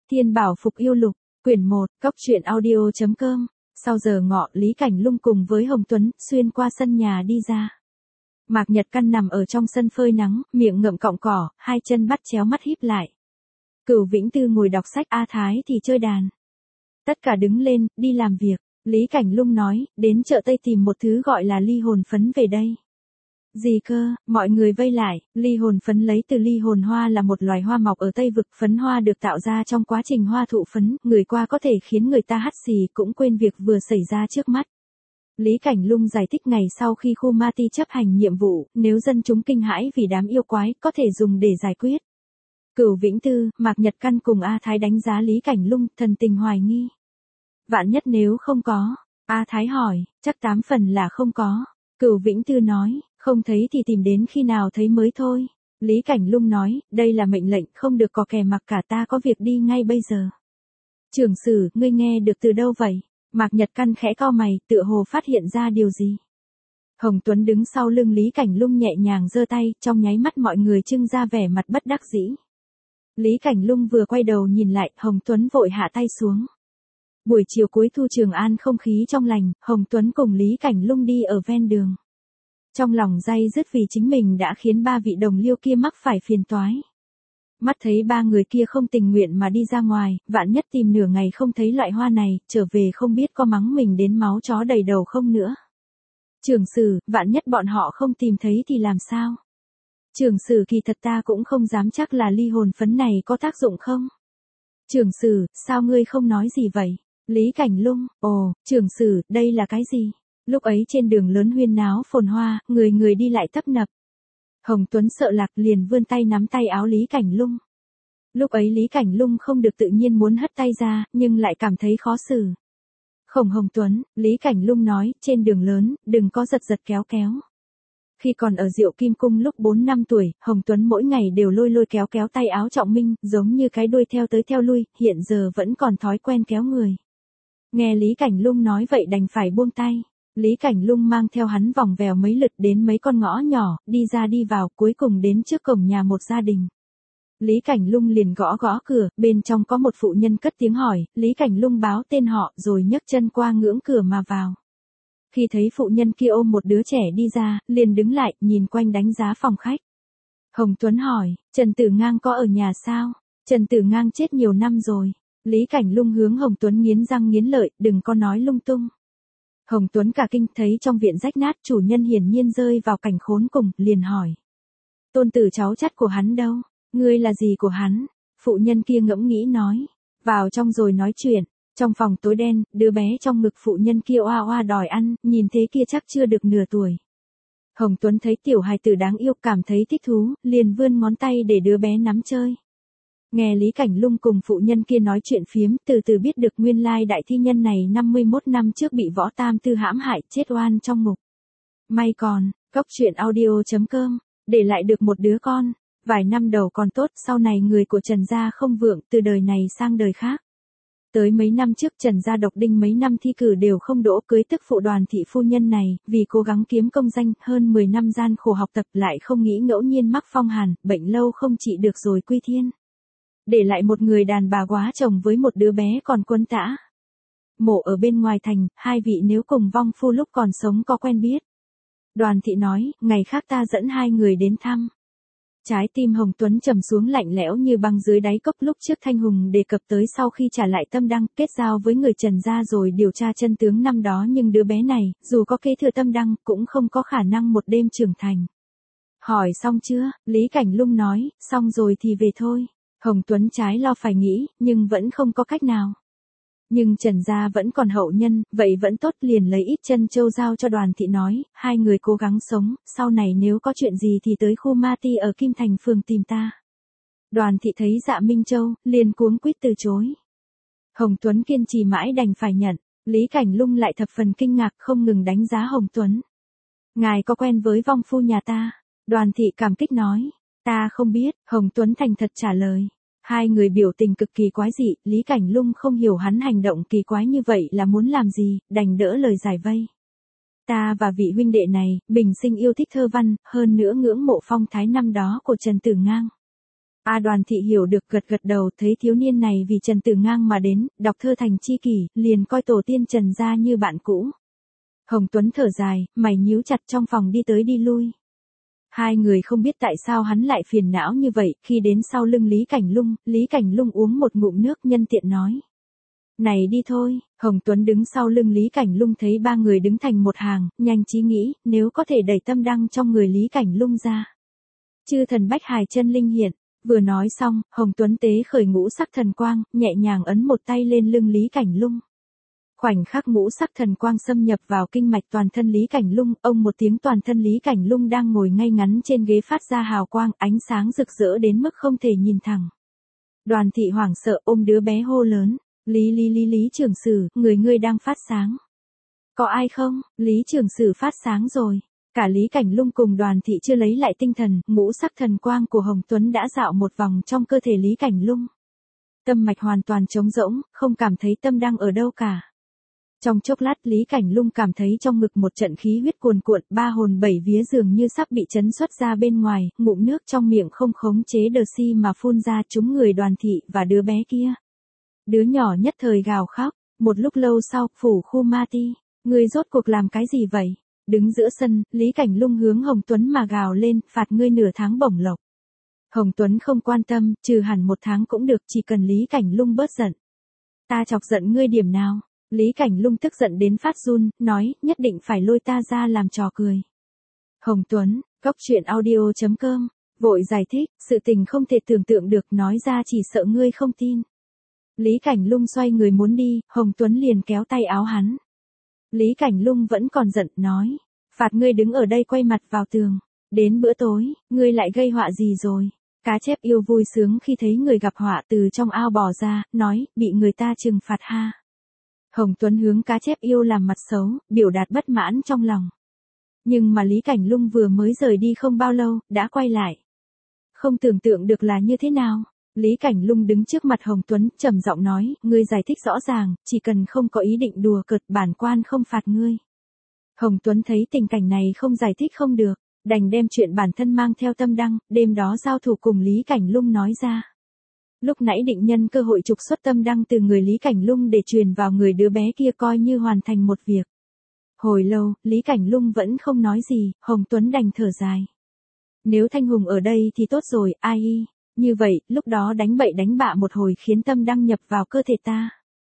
Thiên Bảo Phục Yêu Lục, quyển 1, Cốc truyện audio.com. Sau giờ ngọ, Lý Cảnh Lung cùng với Hồng Tuấn, xuyên qua sân nhà đi ra. Mạc Nhật Căn nằm ở trong sân phơi nắng, miệng ngậm cọng cỏ, hai chân bắt chéo mắt híp lại. Cửu Vĩnh Tư ngồi đọc sách, A Thái thì chơi đàn. Tất cả đứng lên, đi làm việc. Lý Cảnh Lung nói, đến chợ Tây tìm một thứ gọi là ly hồn phấn về đây. Gì cơ? Mọi người vây lại. Ly hồn phấn lấy từ ly hồn hoa, là một loài hoa mọc ở Tây Vực. Phấn hoa được tạo ra trong quá trình hoa thụ phấn, người qua có thể khiến người ta hắt xì, cũng quên việc vừa xảy ra trước mắt. Lý Cảnh Lung giải thích ngày sau khi khu ma ti chấp hành nhiệm vụ, nếu dân chúng kinh hãi vì đám yêu quái, có thể dùng để giải quyết. Cửu Vĩnh Tư, Mạc Nhật Căn cùng A Thái đánh giá Lý Cảnh Lung, thần tình hoài nghi. Vạn nhất nếu không có, A Thái hỏi, chắc 8 phần là không có. Cửu Vĩnh Tư nói, không thấy thì tìm đến khi nào thấy mới thôi. Lý Cảnh Lung nói, đây là mệnh lệnh, không được có kẻ mặc cả, ta có việc đi ngay bây giờ. Trưởng sử, ngươi nghe được từ đâu vậy? Mạc Nhật Căn khẽ cau mày, tựa hồ phát hiện ra điều gì. Hồng Tuấn đứng sau lưng Lý Cảnh Lung nhẹ nhàng giơ tay, trong nháy mắt mọi người trưng ra vẻ mặt bất đắc dĩ. Lý Cảnh Lung vừa quay đầu nhìn lại, Hồng Tuấn vội hạ tay xuống. Buổi chiều cuối thu Trường An không khí trong lành, Hồng Tuấn cùng Lý Cảnh Lung đi ở ven đường. Trong lòng day dứt vì chính mình đã khiến 3 vị đồng liêu kia mắc phải phiền toái. Mắt thấy 3 người kia không tình nguyện mà đi ra ngoài, vạn nhất tìm nửa ngày không thấy loại hoa này, trở về không biết có mắng mình đến máu chó đầy đầu không nữa. Trưởng sử, vạn nhất bọn họ không tìm thấy thì làm sao? Trưởng sử, kỳ thật ta cũng không dám chắc là ly hồn phấn này có tác dụng không? Trưởng sử, sao ngươi không nói gì vậy? Lý Cảnh Lung, ồ, trưởng sử, đây là cái gì? Lúc ấy trên đường lớn huyên náo phồn hoa, người người đi lại tấp nập. Hồng Tuấn sợ lạc liền vươn tay nắm tay áo Lý Cảnh Lung. Lúc ấy Lý Cảnh Lung không được tự nhiên muốn hất tay ra, nhưng lại cảm thấy khó xử. Hồng Tuấn, Lý Cảnh Lung nói, trên đường lớn, đừng có giật giật kéo kéo. Khi còn ở Diệu Kim Cung lúc 4 năm tuổi, Hồng Tuấn mỗi ngày đều lôi lôi kéo kéo tay áo Trọng Minh, giống như cái đuôi theo tới theo lui, hiện giờ vẫn còn thói quen kéo người. Nghe Lý Cảnh Lung nói vậy đành phải buông tay. Lý Cảnh Lung mang theo hắn vòng vèo mấy lượt đến mấy con ngõ nhỏ, đi ra đi vào, cuối cùng đến trước cổng nhà một gia đình. Lý Cảnh Lung liền gõ gõ cửa, bên trong có một phụ nhân cất tiếng hỏi, Lý Cảnh Lung báo tên họ rồi nhấc chân qua ngưỡng cửa mà vào. Khi thấy phụ nhân kia ôm một đứa trẻ đi ra, liền đứng lại, nhìn quanh đánh giá phòng khách. Hồng Tuấn hỏi, Trần Tử Ngang có ở nhà sao? Trần Tử Ngang chết nhiều năm rồi. Lý Cảnh Lung hướng Hồng Tuấn nghiến răng nghiến lợi, đừng có nói lung tung. Hồng Tuấn cả kinh thấy trong viện rách nát, chủ nhân hiển nhiên rơi vào cảnh khốn cùng, liền hỏi. Tôn tử cháu chắt của hắn đâu? Ngươi là gì của hắn? Phụ nhân kia ngẫm nghĩ nói. Vào trong rồi nói chuyện. Trong phòng tối đen, đứa bé trong ngực phụ nhân kia oa oa đòi ăn, nhìn thế kia chắc chưa được nửa tuổi. Hồng Tuấn thấy tiểu hài tử đáng yêu, cảm thấy thích thú, liền vươn ngón tay để đứa bé nắm chơi. Nghe Lý Cảnh Lung cùng phụ nhân kia nói chuyện phiếm, từ từ biết được nguyên lai đại thi nhân này 51 năm trước bị Võ Tam Tư hãm hại, chết oan trong ngục. May còn, Cốc truyện audio.com, để lại được một đứa con. Vài năm đầu còn tốt, sau này người của Trần gia không vượng, từ đời này sang đời khác. Tới mấy năm trước Trần gia độc đinh mấy năm thi cử đều không đỗ, cưới tức phụ Đoàn thị phu nhân này, vì cố gắng kiếm công danh, hơn 10 năm gian khổ học tập lại không nghĩ ngẫu nhiên mắc phong hàn, bệnh lâu không trị được rồi quy thiên. Để lại một người đàn bà quá chồng với một đứa bé còn quân tã. Mộ ở bên ngoài thành, hai vị nếu cùng vong phu lúc còn sống có quen biết. Đoàn thị nói, ngày khác ta dẫn hai người đến thăm. Trái tim Hồng Tuấn trầm xuống lạnh lẽo như băng dưới đáy cốc. Lúc trước Thanh Hùng đề cập tới sau khi trả lại tâm đăng, kết giao với người Trần gia rồi điều tra chân tướng năm đó, nhưng đứa bé này, dù có kế thừa tâm đăng, cũng không có khả năng một đêm trưởng thành. Hỏi xong chưa? Lý Cảnh Lung nói, xong rồi thì về thôi. Hồng Tuấn trái lo phải nghĩ, nhưng vẫn không có cách nào. Nhưng Trần gia vẫn còn hậu nhân, vậy vẫn tốt, liền lấy ít chân châu giao cho Đoàn thị nói, hai người cố gắng sống, sau này nếu có chuyện gì thì tới khu ma ti ở Kim Thành phường tìm ta. Đoàn thị thấy Dạ Minh Châu, liền cuống quýt từ chối. Hồng Tuấn kiên trì mãi đành phải nhận, Lý Cảnh Lung lại thập phần kinh ngạc, không ngừng đánh giá Hồng Tuấn. Ngài có quen với vong phu nhà ta? Đoàn thị cảm kích nói, ta không biết, Hồng Tuấn thành thật trả lời. Hai người biểu tình cực kỳ quái dị, Lý Cảnh Lung không hiểu hắn hành động kỳ quái như vậy là muốn làm gì, đành đỡ lời giải vây. Ta và vị huynh đệ này, bình sinh yêu thích thơ văn, hơn nữa ngưỡng mộ phong thái năm đó của Trần Tử Ngang. Đoàn Thị hiểu được gật gật đầu, thấy thiếu niên này vì Trần Tử Ngang mà đến, đọc thơ thành tri kỷ, liền coi tổ tiên Trần gia như bạn cũ. Hồng Tuấn thở dài, mày nhíu chặt trong phòng đi tới đi lui. Hai người không biết tại sao hắn lại phiền não như vậy, khi đến sau lưng Lý Cảnh Lung uống một ngụm nước nhân tiện nói. Này đi thôi, Hồng Tuấn đứng sau lưng Lý Cảnh Lung thấy ba người đứng thành một hàng, nhanh trí nghĩ, nếu có thể đẩy tâm đăng trong người Lý Cảnh Lung ra. Chư thần bách hài chân linh hiện, vừa nói xong, Hồng Tuấn tế khởi ngũ sắc thần quang, nhẹ nhàng ấn một tay lên lưng Lý Cảnh Lung. Khoảnh khắc ngũ sắc thần quang xâm nhập vào kinh mạch toàn thân Lý Cảnh Lung, ông một tiếng toàn thân Lý Cảnh Lung đang ngồi ngay ngắn trên ghế phát ra hào quang, ánh sáng rực rỡ đến mức không thể nhìn thẳng. Đoàn Thị hoảng sợ ôm đứa bé hô lớn, Lý trưởng sử, người ngươi đang phát sáng. Có ai không? Lý trưởng sử phát sáng rồi. Cả Lý Cảnh Lung cùng Đoàn Thị chưa lấy lại tinh thần, ngũ sắc thần quang của Hồng Tuấn đã dạo một vòng trong cơ thể Lý Cảnh Lung. Tâm mạch hoàn toàn trống rỗng, không cảm thấy tâm đang ở đâu cả. Trong chốc lát Lý Cảnh Lung cảm thấy trong ngực một trận khí huyết cuồn cuộn, ba hồn bảy vía dường như sắp bị chấn xuất ra bên ngoài, ngụm nước trong miệng không khống chế được mà phun ra trúng người Đoàn Thị và đứa bé kia. Đứa nhỏ nhất thời gào khóc, một lúc lâu sau, phủ khu ma ti, ngươi rốt cuộc làm cái gì vậy? Đứng giữa sân, Lý Cảnh Lung hướng Hồng Tuấn mà gào lên, phạt ngươi nửa tháng bổng lộc. Hồng Tuấn không quan tâm, trừ hẳn 1 tháng cũng được, chỉ cần Lý Cảnh Lung bớt giận. Ta chọc giận ngươi điểm nào? Lý Cảnh Lung tức giận đến phát run, nói, nhất định phải lôi ta ra làm trò cười. Hồng Tuấn, goctruyện.audio.com, vội giải thích, sự tình không thể tưởng tượng được, nói ra chỉ sợ ngươi không tin. Lý Cảnh Lung xoay người muốn đi, Hồng Tuấn liền kéo tay áo hắn. Lý Cảnh Lung vẫn còn giận, nói, phạt ngươi đứng ở đây quay mặt vào tường. Đến bữa tối, ngươi lại gây họa gì rồi? Cá chép yêu vui sướng khi thấy người gặp họa từ trong ao bò ra, nói, bị người ta trừng phạt ha. Hồng Tuấn hướng cá chép yêu làm mặt xấu, biểu đạt bất mãn trong lòng. Nhưng mà Lý Cảnh Lung vừa mới rời đi không bao lâu, đã quay lại. Không tưởng tượng được là như thế nào. Lý Cảnh Lung đứng trước mặt Hồng Tuấn, trầm giọng nói, ngươi giải thích rõ ràng, chỉ cần không có ý định đùa cợt, bản quan không phạt ngươi. Hồng Tuấn thấy tình cảnh này không giải thích không được, đành đem chuyện bản thân mang theo tâm đăng, đêm đó giao thủ cùng Lý Cảnh Lung nói ra. Lúc nãy định nhân cơ hội trục xuất tâm đăng từ người Lý Cảnh Lung để truyền vào người đứa bé kia coi như hoàn thành một việc. Hồi lâu, Lý Cảnh Lung vẫn không nói gì, Hồng Tuấn đành thở dài. Nếu Thanh Hùng ở đây thì tốt rồi, ai y. Như vậy, lúc đó đánh bậy đánh bạ một hồi khiến tâm đăng nhập vào cơ thể ta.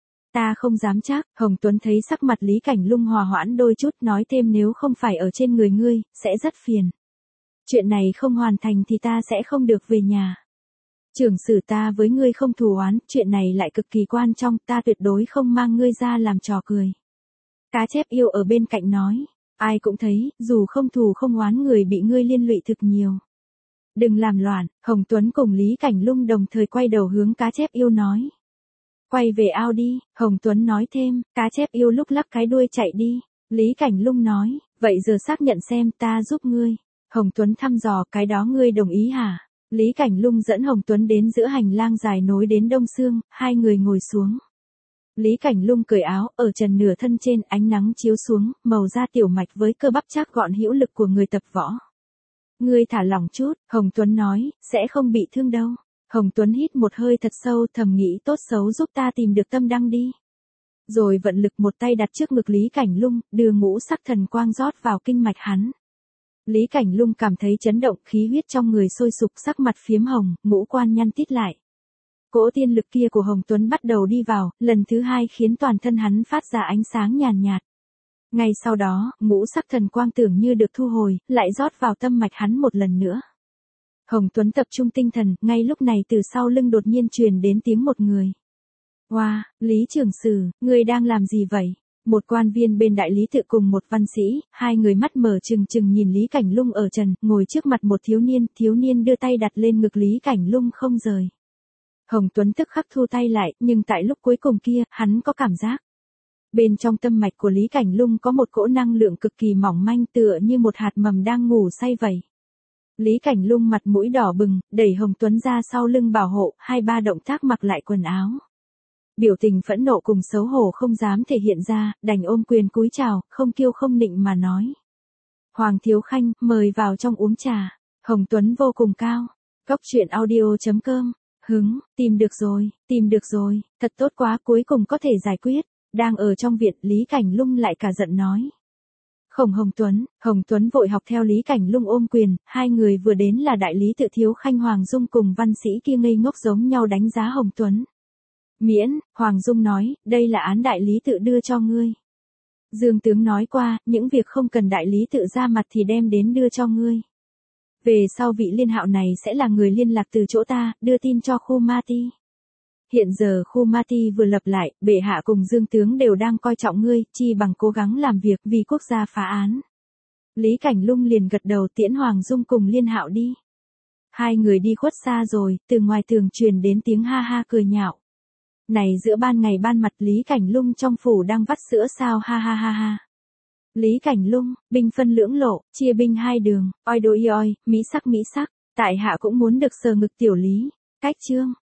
Ta không dám chắc, Hồng Tuấn thấy sắc mặt Lý Cảnh Lung hòa hoãn đôi chút, nói thêm nếu không phải ở trên người ngươi, sẽ rất phiền. Chuyện này không hoàn thành thì ta sẽ không được về nhà. Trưởng sử ta với ngươi không thù oán, chuyện này lại cực kỳ quan trọng, ta tuyệt đối không mang ngươi ra làm trò cười. Cá chép yêu ở bên cạnh nói, ai cũng thấy, dù không thù không oán người bị ngươi liên lụy thực nhiều. Đừng làm loạn, Hồng Tuấn cùng Lý Cảnh Lung đồng thời quay đầu hướng cá chép yêu nói. Quay về ao đi, Hồng Tuấn nói thêm, cá chép yêu lúc lắc cái đuôi chạy đi. Lý Cảnh Lung nói, vậy giờ xác nhận xem ta giúp ngươi. Hồng Tuấn thăm dò, cái đó ngươi đồng ý hả? Lý Cảnh Lung dẫn Hồng Tuấn đến giữa hành lang dài nối đến Đông Sương, hai người ngồi xuống. Lý Cảnh Lung cởi áo, ở trần nửa thân trên, ánh nắng chiếu xuống, màu da tiểu mạch với cơ bắp chắc gọn hữu lực của người tập võ. Ngươi thả lỏng chút, Hồng Tuấn nói, sẽ không bị thương đâu. Hồng Tuấn hít một hơi thật sâu, thầm nghĩ tốt xấu giúp ta tìm được tâm đăng đi. Rồi vận lực một tay đặt trước ngực Lý Cảnh Lung, đưa ngũ sắc thần quang rót vào kinh mạch hắn. Lý Cảnh Lung cảm thấy chấn động, khí huyết trong người sôi sục, sắc mặt phiếm hồng, ngũ quan nhăn tít lại. Cỗ tiên lực kia của Hồng Tuấn bắt đầu đi vào, lần thứ hai khiến toàn thân hắn phát ra ánh sáng nhàn nhạt. Ngay sau đó, ngũ sắc thần quang tưởng như được thu hồi, lại rót vào tâm mạch hắn một lần nữa. Hồng Tuấn tập trung tinh thần, ngay lúc này từ sau lưng đột nhiên truyền đến tiếng một người. Wow, Lý trưởng sử, ngươi đang làm gì vậy? Một quan viên bên đại lý tự cùng một văn sĩ, hai người mắt mở trừng trừng nhìn Lý Cảnh Lung ở trần, ngồi trước mặt một thiếu niên đưa tay đặt lên ngực Lý Cảnh Lung không rời. Hồng Tuấn tức khắc thu tay lại, nhưng tại lúc cuối cùng kia, hắn có cảm giác. Bên trong tâm mạch của Lý Cảnh Lung có một cỗ năng lượng cực kỳ mỏng manh tựa như một hạt mầm đang ngủ say vậy. Lý Cảnh Lung mặt mũi đỏ bừng, đẩy Hồng Tuấn ra sau lưng bảo hộ, 2-3 động tác mặc lại quần áo. Biểu tình phẫn nộ cùng xấu hổ không dám thể hiện ra, đành ôm quyền cúi chào, không kiêu không nịnh mà nói. Hoàng Thiếu Khanh, mời vào trong uống trà. Hồng Tuấn vô cùng cao. Cốc truyện audio.com. Hứng, tìm được rồi, thật tốt quá, cuối cùng có thể giải quyết. Đang ở trong viện, Lý Cảnh Lung lại cả giận nói. Khổng Hồng Tuấn vội học theo Lý Cảnh Lung ôm quyền, hai người vừa đến là đại lý tự Thiếu Khanh Hoàng Dung cùng văn sĩ kia ngây ngốc giống nhau đánh giá Hồng Tuấn. Miễn, Hoàng Dung nói, đây là án đại lý tự đưa cho ngươi. Dương tướng nói qua, những việc không cần đại lý tự ra mặt thì đem đến đưa cho ngươi. Về sau vị Liên Hạo này sẽ là người liên lạc từ chỗ ta, đưa tin cho khu Ma Ti. Hiện giờ khu Ma Ti vừa lập lại, bệ hạ cùng Dương tướng đều đang coi trọng ngươi, chi bằng cố gắng làm việc vì quốc gia phá án. Lý Cảnh Lung liền gật đầu tiễn Hoàng Dung cùng Liên Hạo đi. Hai người đi khuất xa rồi, từ ngoài tường truyền đến tiếng ha ha cười nhạo. Này giữa ban ngày ban mặt Lý Cảnh Lung trong phủ đang vắt sữa sao ha ha ha ha. Lý Cảnh Lung, binh phân lưỡng lộ, chia binh hai đường, oi đôi oi, mỹ sắc, tại hạ cũng muốn được sờ ngực tiểu Lý. Cách chương.